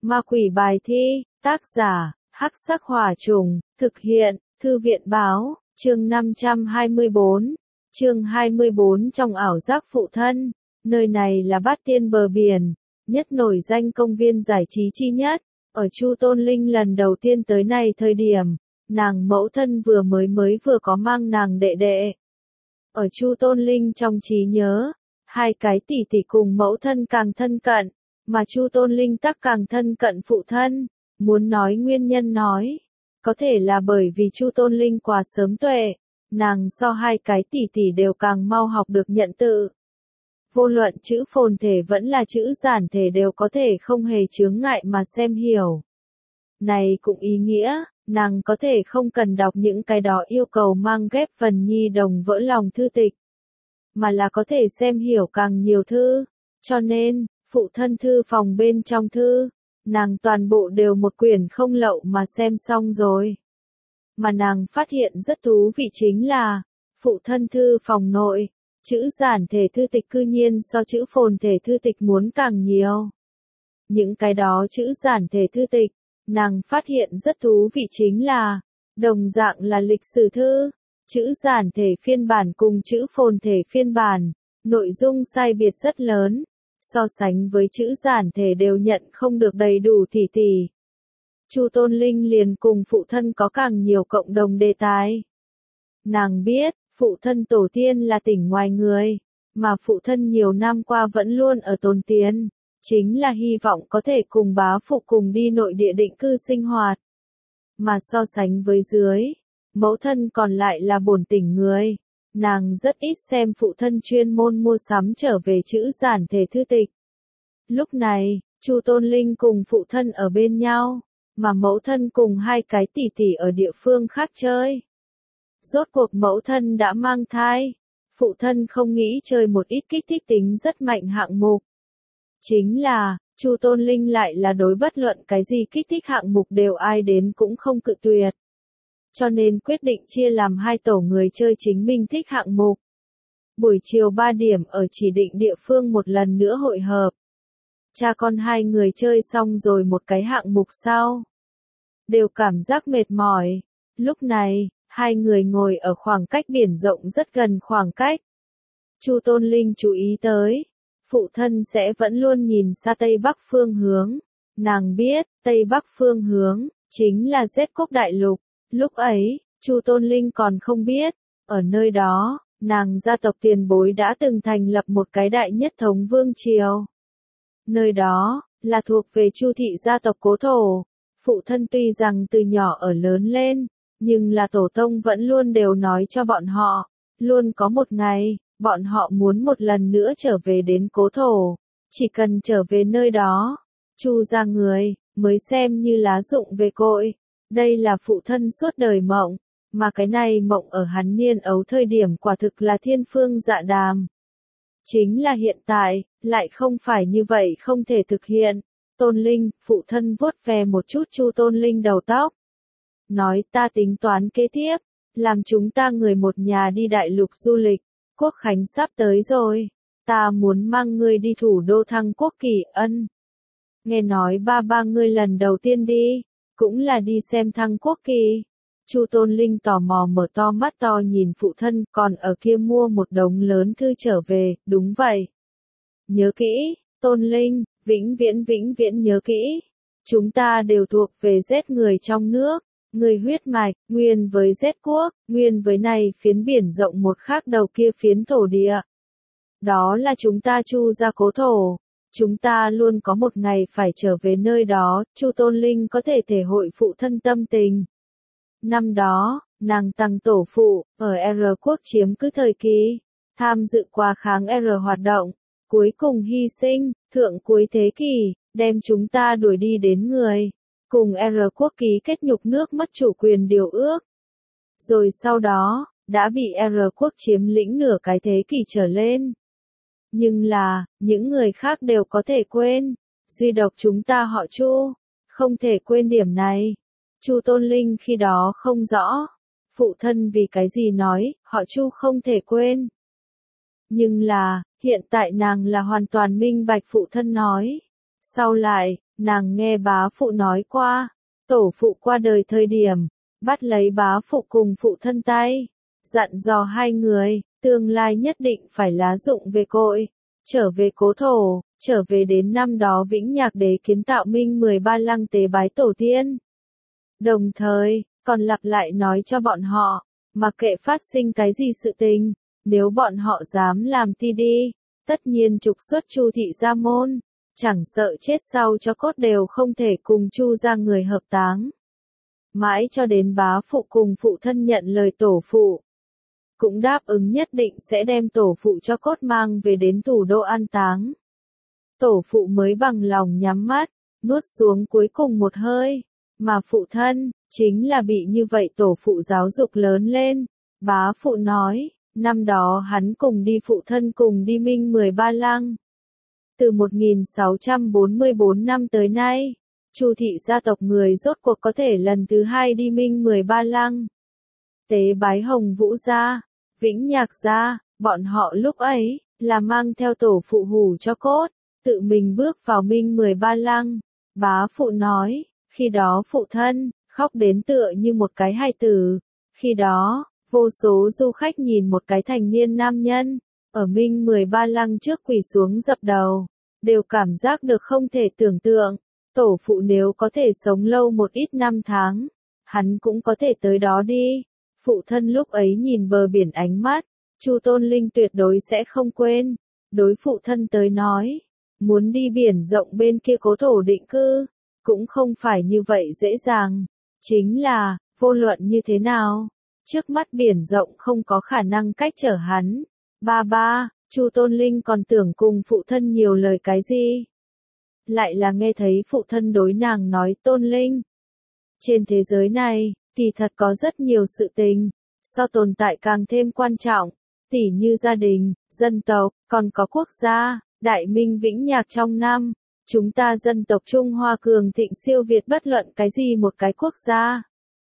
Ma quỷ bài thi, tác giả, Hắc Sắc Hỏa Trùng, thực hiện, Thư viện báo, chương 524, chương 24 trong ảo giác phụ thân, nơi này là Bát Tiên bờ biển, nhất nổi danh công viên giải trí chi nhất, ở Chu Tôn Linh lần đầu tiên tới này thời điểm, nàng mẫu thân vừa có mang nàng đệ đệ. Ở Chu Tôn Linh trong trí nhớ, hai cái tỷ tỷ cùng mẫu thân càng thân cận, mà Chu Tôn Linh tắc càng thân cận phụ thân, muốn nói nguyên nhân nói, có thể là bởi vì Chu Tôn Linh quá sớm tuệ, nàng so hai cái tỷ tỷ đều càng mau học được nhận tự. Vô luận chữ phồn thể vẫn là chữ giản thể đều có thể không hề chướng ngại mà xem hiểu. Này cũng ý nghĩa, nàng có thể không cần đọc những cái đó yêu cầu mang ghép phần nhi đồng vỡ lòng thư tịch, mà là có thể xem hiểu càng nhiều thư, cho nên, phụ thân thư phòng bên trong thư, nàng toàn bộ đều một quyển không lậu mà xem xong rồi. Mà nàng phát hiện rất thú vị chính là, phụ thân thư phòng nội, chữ giản thể thư tịch cư nhiên so chữ phồn thể thư tịch muốn càng nhiều. Những cái đó chữ giản thể thư tịch, nàng phát hiện rất thú vị chính là, đồng dạng là lịch sử thư, chữ giản thể phiên bản cùng chữ phồn thể phiên bản, nội dung sai biệt rất lớn, so sánh với chữ giản thể đều nhận không được đầy đủ tỉ tỉ. Chu Tôn Linh liền cùng phụ thân có càng nhiều cộng đồng đề tài. Nàng biết, phụ thân tổ tiên là tỉnh ngoài người, mà phụ thân nhiều năm qua vẫn luôn ở tồn tiền, chính là hy vọng có thể cùng bá phụ cùng đi nội địa định cư sinh hoạt. Mà so sánh với dưới, mẫu thân còn lại là bổn tỉnh người, nàng rất ít xem phụ thân chuyên môn mua sắm trở về chữ giản thể thư tịch. Lúc này, Chu Tôn Linh cùng phụ thân ở bên nhau, mà mẫu thân cùng hai cái tỷ tỷ ở địa phương khác chơi. Rốt cuộc mẫu thân đã mang thai, phụ thân không nghĩ chơi một ít kích thích tính rất mạnh hạng mục. Chính là, Chu Tôn Linh lại là đối bất luận cái gì kích thích hạng mục đều ai đến cũng không cự tuyệt. Cho nên quyết định chia làm hai tổ người chơi chính mình thích hạng mục. Buổi chiều 3 điểm ở chỉ định địa phương một lần nữa hội hợp. Cha con hai người chơi xong rồi một cái hạng mục sau, đều cảm giác mệt mỏi. Lúc này, hai người ngồi ở khoảng cách biển rộng rất gần khoảng cách. Chu Tôn Linh chú ý tới, phụ thân sẽ vẫn luôn nhìn xa Tây Bắc phương hướng. Nàng biết, Tây Bắc phương hướng, chính là Z Quốc Đại Lục. Lúc ấy, Chu Tôn Linh còn không biết, ở nơi đó, nàng gia tộc tiền bối đã từng thành lập một cái đại nhất thống vương triều. Nơi đó, là thuộc về Chu thị gia tộc cố thổ. Phụ thân tuy rằng từ nhỏ ở lớn lên, nhưng là tổ tông vẫn luôn đều nói cho bọn họ, luôn có một ngày, bọn họ muốn một lần nữa trở về đến cố thổ. Chỉ cần trở về nơi đó, Chu gia người, mới xem như lá rụng về cội. Đây là phụ thân suốt đời mộng, mà cái này mộng ở hắn niên ấu thời điểm quả thực là thiên phương dạ đàm. Chính là hiện tại, lại không phải như vậy không thể thực hiện. Tôn Linh, phụ thân vuốt ve một chút Chu Tôn Linh đầu tóc. Nói ta tính toán kế tiếp, làm chúng ta người một nhà đi đại lục du lịch, Quốc khánh sắp tới rồi, ta muốn mang ngươi đi thủ đô Thăng Quốc Kỳ Ân. Nghe nói ba ngươi lần đầu tiên đi, cũng là đi xem Thăng Quốc Kỳ. Chu Tôn Linh tò mò mở to mắt to nhìn phụ thân, còn ở kia mua một đống lớn thư trở về, đúng vậy. Nhớ kỹ, Tôn Linh, vĩnh viễn nhớ kỹ. Chúng ta đều thuộc về Z người trong nước, người huyết mạch, nguyên với Z quốc, nguyên với này phiến biển rộng một khác đầu kia phiến thổ địa. Đó là chúng ta Chu gia cố thổ. Chúng ta luôn có một ngày phải trở về nơi đó, Chu Tôn Linh có thể thể hội phụ thân tâm tình. Năm đó, nàng tăng tổ phụ, ở R quốc chiếm cứ thời kỳ, tham dự qua kháng R hoạt động, cuối cùng hy sinh, thượng cuối thế kỷ, đem chúng ta đuổi đi đến người, cùng R quốc ký kết nhục nước mất chủ quyền điều ước. Rồi sau đó, đã bị R quốc chiếm lĩnh nửa cái thế kỷ trở lên. Nhưng là, những người khác đều có thể quên, duy độc chúng ta họ Chu, không thể quên điểm này. Chu Tôn Linh khi đó không rõ, phụ thân vì cái gì nói, họ Chu không thể quên. Nhưng là, hiện tại nàng là hoàn toàn minh bạch phụ thân nói. Sau lại, nàng nghe bá phụ nói qua, tổ phụ qua đời thời điểm, bắt lấy bá phụ cùng phụ thân tay, dặn dò hai người, tương lai nhất định phải lá dụng về cội, trở về cố thổ, trở về đến năm đó Vĩnh Nhạc Đế kiến tạo Minh 13 lăng tế bái tổ tiên. Đồng thời, còn lặp lại nói cho bọn họ, mặc kệ phát sinh cái gì sự tình, nếu bọn họ dám làm ti đi, tất nhiên trục xuất Chu thị gia môn, chẳng sợ chết sau cho cốt đều không thể cùng Chu gia người hợp táng. Mãi cho đến bá phụ cùng phụ thân nhận lời tổ phụ, cũng đáp ứng nhất định sẽ đem tổ phụ cho cốt mang về đến thủ đô an táng. Tổ phụ mới bằng lòng nhắm mắt, nuốt xuống cuối cùng một hơi, mà phụ thân, chính là bị như vậy tổ phụ giáo dục lớn lên. Bá phụ nói, năm đó hắn cùng đi phụ thân cùng đi Minh 13 lăng. Từ 1644 năm tới nay, Chu thị gia tộc người rốt cuộc có thể lần thứ hai đi Minh 13 lăng. Tế bái Hồng Vũ gia, Vĩnh Nhạc gia, bọn họ lúc ấy, là mang theo tổ phụ hủ cho cốt, tự mình bước vào Minh 13 lăng. Bá phụ nói, khi đó phụ thân, khóc đến tựa như một cái hài tử. Khi đó, vô số du khách nhìn một cái thành niên nam nhân, ở Minh 13 lăng trước quỳ xuống dập đầu, đều cảm giác được không thể tưởng tượng, tổ phụ nếu có thể sống lâu một ít năm tháng, hắn cũng có thể tới đó đi. Phụ thân lúc ấy nhìn bờ biển ánh mắt, Chu Tôn Linh tuyệt đối sẽ không quên. Đối phụ thân tới nói, muốn đi biển rộng bên kia cố thổ định cư, cũng không phải như vậy dễ dàng. Chính là, vô luận như thế nào, trước mắt biển rộng không có khả năng cách trở hắn. Ba, Chu Tôn Linh còn tưởng cùng phụ thân nhiều lời cái gì. Lại là nghe thấy phụ thân đối nàng nói Tôn Linh. Trên thế giới này, thì thật có rất nhiều sự tình, so tồn tại càng thêm quan trọng, tỉ như gia đình, dân tộc, còn có quốc gia. Đại Minh Vĩnh Nhạc trong năm, chúng ta dân tộc Trung Hoa cường thịnh siêu việt bất luận cái gì một cái quốc gia.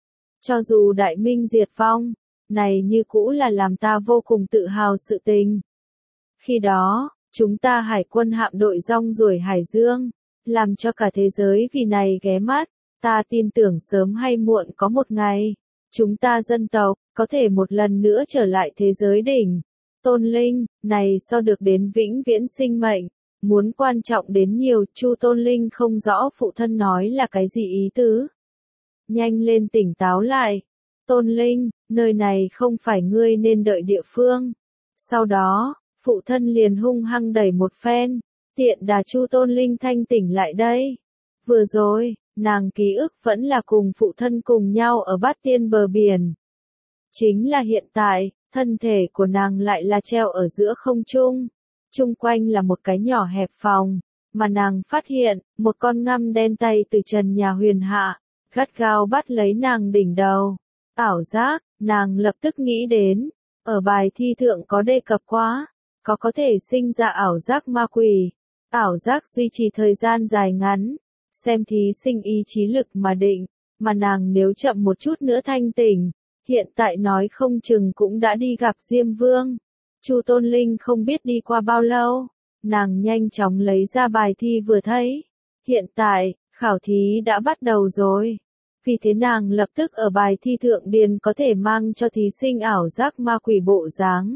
Cho dù Đại Minh diệt vong, này như cũ là làm ta vô cùng tự hào sự tình. Khi đó, chúng ta hải quân hạm đội rong ruổi Hải Dương, làm cho cả thế giới vì này ghé mắt, ta tin tưởng sớm hay muộn có một ngày, chúng ta dân tộc, có thể một lần nữa trở lại thế giới đỉnh. Tôn Linh, này so được đến vĩnh viễn sinh mệnh, muốn quan trọng đến nhiều. Chu Tôn Linh không rõ phụ thân nói là cái gì ý tứ. Nhanh lên tỉnh táo lại. Tôn Linh, nơi này không phải ngươi nên đợi địa phương. Sau đó, phụ thân liền hung hăng đẩy một phen, tiện đà Chu Tôn Linh thanh tỉnh lại đây. Vừa rồi, nàng ký ức vẫn là cùng phụ thân cùng nhau ở Bát Tiên bờ biển. Chính là hiện tại, thân thể của nàng lại là treo ở giữa không trung. Chung quanh là một cái nhỏ hẹp phòng, mà nàng phát hiện, một con ngăm đen tay từ trần nhà huyền hạ, gắt gao bắt lấy nàng đỉnh đầu. Ảo giác, nàng lập tức nghĩ đến, ở bài thi thượng có đề cập quá, có thể sinh ra ảo giác ma quỷ. Ảo giác duy trì thời gian dài ngắn, xem thí sinh ý chí lực mà định, mà nàng nếu chậm một chút nữa thanh tỉnh, hiện tại nói không chừng cũng đã đi gặp Diêm Vương. Chu Tôn Linh không biết đi qua bao lâu, nàng nhanh chóng lấy ra bài thi vừa thấy. Hiện tại, khảo thí đã bắt đầu rồi. Vì thế nàng lập tức ở bài thi thượng điền có thể mang cho thí sinh ảo giác ma quỷ bộ dáng.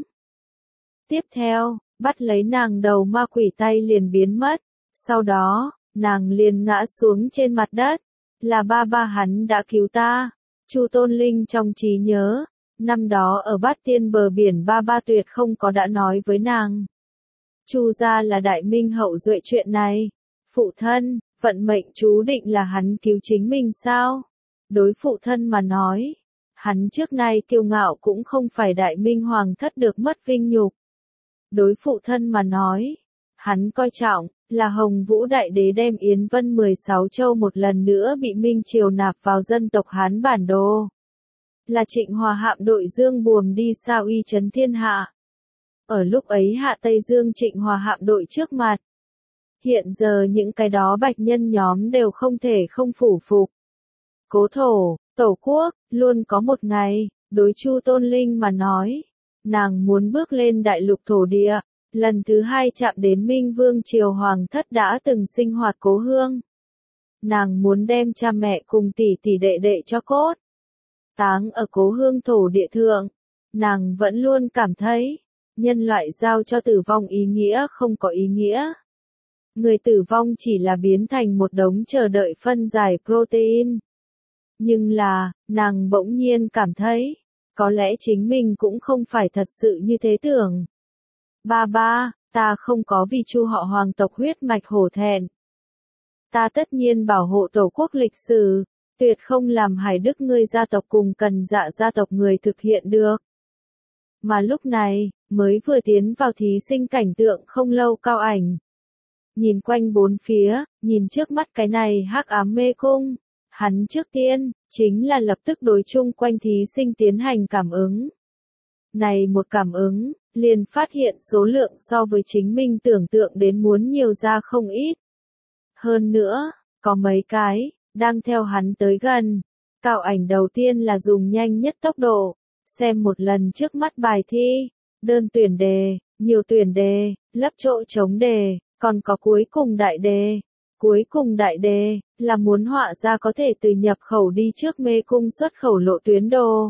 Tiếp theo, bắt lấy nàng đầu ma quỷ tay liền biến mất. Sau đó, nàng liền ngã xuống trên mặt đất. Là ba hắn đã cứu ta. Chu Tôn Linh trong trí nhớ, năm đó ở Bát Tiên bờ biển ba tuyệt không có đã nói với nàng. Chu gia là Đại Minh hậu duệ chuyện này. Phụ thân, vận mệnh chú định là hắn cứu chính mình sao? Đối phụ thân mà nói, hắn trước nay kiêu ngạo cũng không phải Đại Minh hoàng thất được mất vinh nhục. Đối phụ thân mà nói, hắn coi trọng, là Hồng Vũ Đại Đế đem Yến Vân 16 châu một lần nữa bị Minh Triều nạp vào dân tộc Hán bản đồ. Là Trịnh Hòa hạm đội Dương Buồm đi sao uy chấn thiên hạ. Ở lúc ấy hạ Tây Dương Trịnh Hòa hạm đội trước mặt. Hiện giờ những cái đó bạch nhân nhóm đều không thể không phủ phục. Cố thổ, tổ quốc, luôn có một ngày, đối Chu Tôn Linh mà nói, nàng muốn bước lên đại lục thổ địa, lần thứ hai chạm đến Minh Vương Triều Hoàng thất đã từng sinh hoạt cố hương. nàng muốn đem cha mẹ cùng tỷ tỷ đệ đệ cho cốt táng ở cố hương thổ địa thượng. Nàng vẫn luôn cảm thấy, nhân loại giao cho tử vong ý nghĩa không có ý nghĩa. Người tử vong chỉ là biến thành một đống chờ đợi phân giải protein. Nhưng là, nàng bỗng nhiên cảm thấy, có lẽ chính mình cũng không phải thật sự như thế tưởng. Ba, ta không có vì Chu họ hoàng tộc huyết mạch hổ thẹn. Ta tất nhiên bảo hộ tổ quốc lịch sử, tuyệt không làm hài đức ngươi gia tộc cùng Cần Dạ gia tộc người thực hiện được. Mà lúc này, mới vừa tiến vào thí sinh cảnh tượng không lâu Cao Ảnh. Nhìn quanh bốn phía, nhìn trước mắt cái này hắc ám mê cung, hắn trước tiên, chính là lập tức đối chung quanh thí sinh tiến hành cảm ứng. Này một cảm ứng, liền phát hiện số lượng so với chính mình tưởng tượng đến muốn nhiều ra không ít. Hơn nữa, có mấy cái, đang theo hắn tới gần. Cao Ảnh đầu tiên là dùng nhanh nhất tốc độ, xem một lần trước mắt bài thi, đơn tuyển đề, nhiều tuyển đề, lấp chỗ trống đề, còn có cuối cùng đại đề. Cuối cùng đại đề, là muốn họa ra có thể từ nhập khẩu đi trước mê cung xuất khẩu lộ tuyến đồ.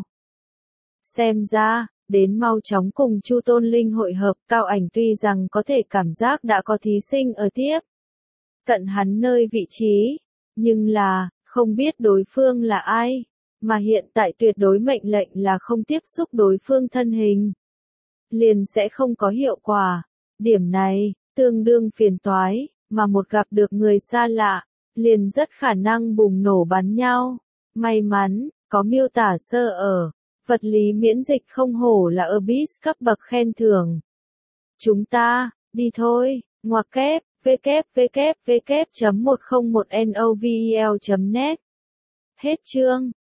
Xem ra, đến mau chóng cùng Chu Tôn Linh hội hợp, Cao Ảnh tuy rằng có thể cảm giác đã có thí sinh ở tiếp cận hắn nơi vị trí, nhưng là, không biết đối phương là ai, mà hiện tại tuyệt đối mệnh lệnh là không tiếp xúc đối phương thân hình. Liền sẽ không có hiệu quả. Điểm này, tương đương phiền toái, mà một gặp được người xa lạ, liền rất khả năng bùng nổ bắn nhau. May mắn, có miêu tả sơ ở, vật lý miễn dịch không hổ là Abyss cấp bậc khen thưởng. Chúng ta, đi thôi, ngoặc kép, www.101novel.net. Hết chương.